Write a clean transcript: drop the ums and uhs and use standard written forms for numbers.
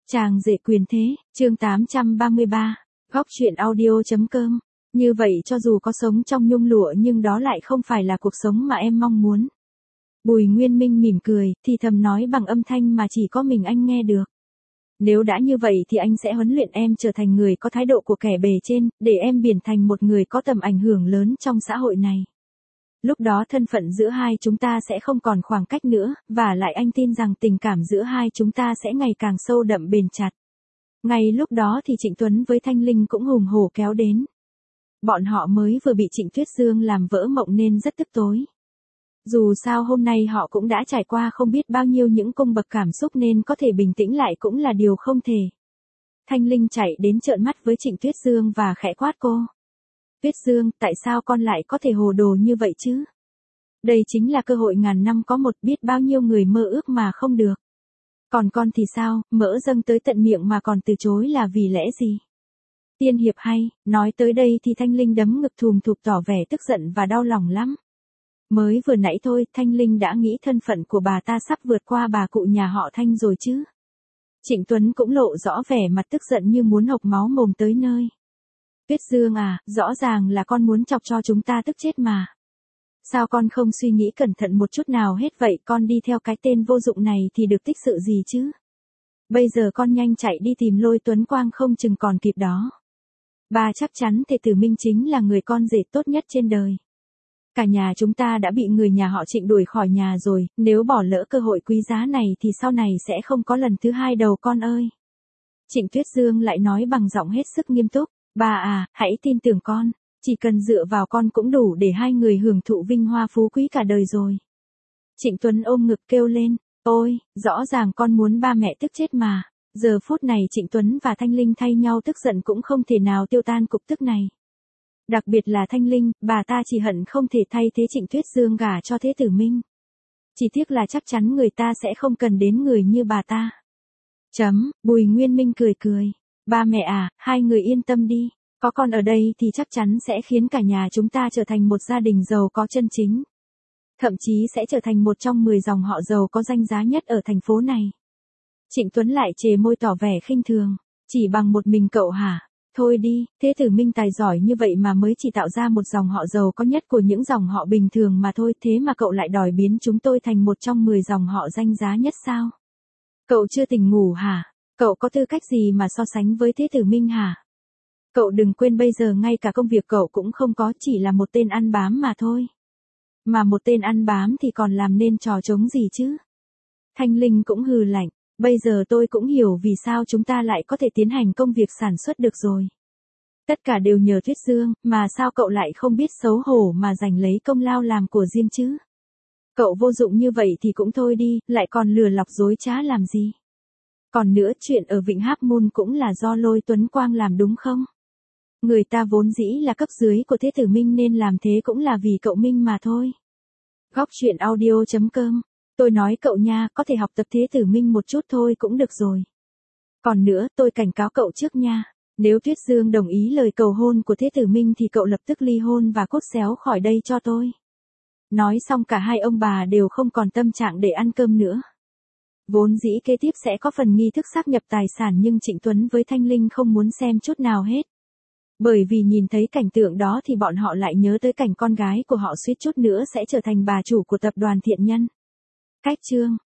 Chàng rể quyền thế, chương 833, góc truyện audio.com. Như vậy cho dù có sống trong nhung lụa nhưng đó lại không phải là cuộc sống mà em mong muốn. Bùi Nguyên Minh mỉm cười, thì thầm nói bằng âm thanh mà chỉ có mình anh nghe được. Nếu đã như vậy thì anh sẽ huấn luyện em trở thành người có thái độ của kẻ bề trên, để em biến thành một người có tầm ảnh hưởng lớn trong xã hội này. Lúc đó thân phận giữa hai chúng ta sẽ không còn khoảng cách nữa, và lại anh tin rằng tình cảm giữa hai chúng ta sẽ ngày càng sâu đậm bền chặt. Ngay lúc đó thì Trịnh Tuấn với Thanh Linh cũng hùng hổ kéo đến. Bọn họ mới vừa bị Trịnh Tuyết Dương làm vỡ mộng nên rất tức tối. Dù sao hôm nay họ cũng đã trải qua không biết bao nhiêu những cung bậc cảm xúc nên có thể bình tĩnh lại cũng là điều không thể. Thanh Linh chạy đến trợn mắt với Trịnh Tuyết Dương và khẽ quát cô. Tuyết Dương, tại sao con lại có thể hồ đồ như vậy chứ? Đây chính là cơ hội ngàn năm có một, biết bao nhiêu người mơ ước mà không được. Còn con thì sao, mỡ dâng tới tận miệng mà còn từ chối là vì lẽ gì? Tiên hiệp hay, nói tới đây thì Thanh Linh đấm ngực thùm thụp tỏ vẻ tức giận và đau lòng lắm. Mới vừa nãy thôi, Thanh Linh đã nghĩ thân phận của bà ta sắp vượt qua bà cụ nhà họ Thanh rồi chứ. Trịnh Tuấn cũng lộ rõ vẻ mặt tức giận như muốn hộc máu mồm tới nơi. Tuyết Dương à, rõ ràng là con muốn chọc cho chúng ta tức chết mà. Sao con không suy nghĩ cẩn thận một chút nào hết vậy, con đi theo cái tên vô dụng này thì được tích sự gì chứ? Bây giờ con nhanh chạy đi tìm Lôi Tuấn Quang không chừng còn kịp đó. Bà chắc chắn Thề Tử Minh chính là người con rể tốt nhất trên đời. Cả nhà chúng ta đã bị người nhà họ Trịnh đuổi khỏi nhà rồi, nếu bỏ lỡ cơ hội quý giá này thì sau này sẽ không có lần thứ hai đâu con ơi. Trịnh Tuyết Dương lại nói bằng giọng hết sức nghiêm túc. Bà à, hãy tin tưởng con, chỉ cần dựa vào con cũng đủ để hai người hưởng thụ vinh hoa phú quý cả đời rồi. Trịnh Tuấn ôm ngực kêu lên, ôi, rõ ràng con muốn ba mẹ tức chết mà. Giờ phút này Trịnh Tuấn và Thanh Linh thay nhau tức giận cũng không thể nào tiêu tan cục tức này. Đặc biệt là Thanh Linh, bà ta chỉ hận không thể thay thế Trịnh Tuyết Dương gả cho Thế Tử Minh. Chỉ tiếc là chắc chắn người ta sẽ không cần đến người như bà ta. Bùi Nguyên Minh cười cười. Ba mẹ à, hai người yên tâm đi, có con ở đây thì chắc chắn sẽ khiến cả nhà chúng ta trở thành một gia đình giàu có chân chính. Thậm chí sẽ trở thành một trong 10 dòng họ giàu có danh giá nhất ở thành phố này. Trịnh Tuấn lại chề môi tỏ vẻ khinh thường, chỉ bằng một mình cậu hả? Thôi đi, Thế Tử Minh tài giỏi như vậy mà mới chỉ tạo ra một dòng họ giàu có nhất của những dòng họ bình thường mà thôi, thế mà cậu lại đòi biến chúng tôi thành một trong 10 dòng họ danh giá nhất sao? Cậu chưa tỉnh ngủ hả? Cậu có tư cách gì mà so sánh với Thế Tử Minh hả? Cậu đừng quên bây giờ ngay cả công việc cậu cũng không có, chỉ là một tên ăn bám mà thôi. Mà một tên ăn bám thì còn làm nên trò trống gì chứ? Thanh Linh cũng hừ lạnh, bây giờ tôi cũng hiểu vì sao chúng ta lại có thể tiến hành công việc sản xuất được rồi. Tất cả đều nhờ Tuyết Dương, mà sao cậu lại không biết xấu hổ mà giành lấy công lao làm của riêng chứ? Cậu vô dụng như vậy thì cũng thôi đi, lại còn lừa lọc dối trá làm gì? Còn nữa, chuyện ở Vịnh Háp Môn cũng là do Lôi Tuấn Quang làm đúng không? Người ta vốn dĩ là cấp dưới của Thế Tử Minh nên làm thế cũng là vì cậu Minh mà thôi. Góc truyện audio.com. Tôi nói cậu nha, có thể học tập Thế Tử Minh một chút thôi cũng được rồi. Còn nữa, tôi cảnh cáo cậu trước nha. Nếu Tuyết Dương đồng ý lời cầu hôn của Thế Tử Minh thì cậu lập tức ly hôn và cút xéo khỏi đây cho tôi. Nói xong cả hai ông bà đều không còn tâm trạng để ăn cơm nữa. Vốn dĩ kế tiếp sẽ có phần nghi thức xác nhập tài sản nhưng Trịnh Tuấn với Thanh Linh không muốn xem chút nào hết. Bởi vì nhìn thấy cảnh tượng đó thì bọn họ lại nhớ tới cảnh con gái của họ suýt chút nữa sẽ trở thành bà chủ của tập đoàn Thiện Nhân. Cách chương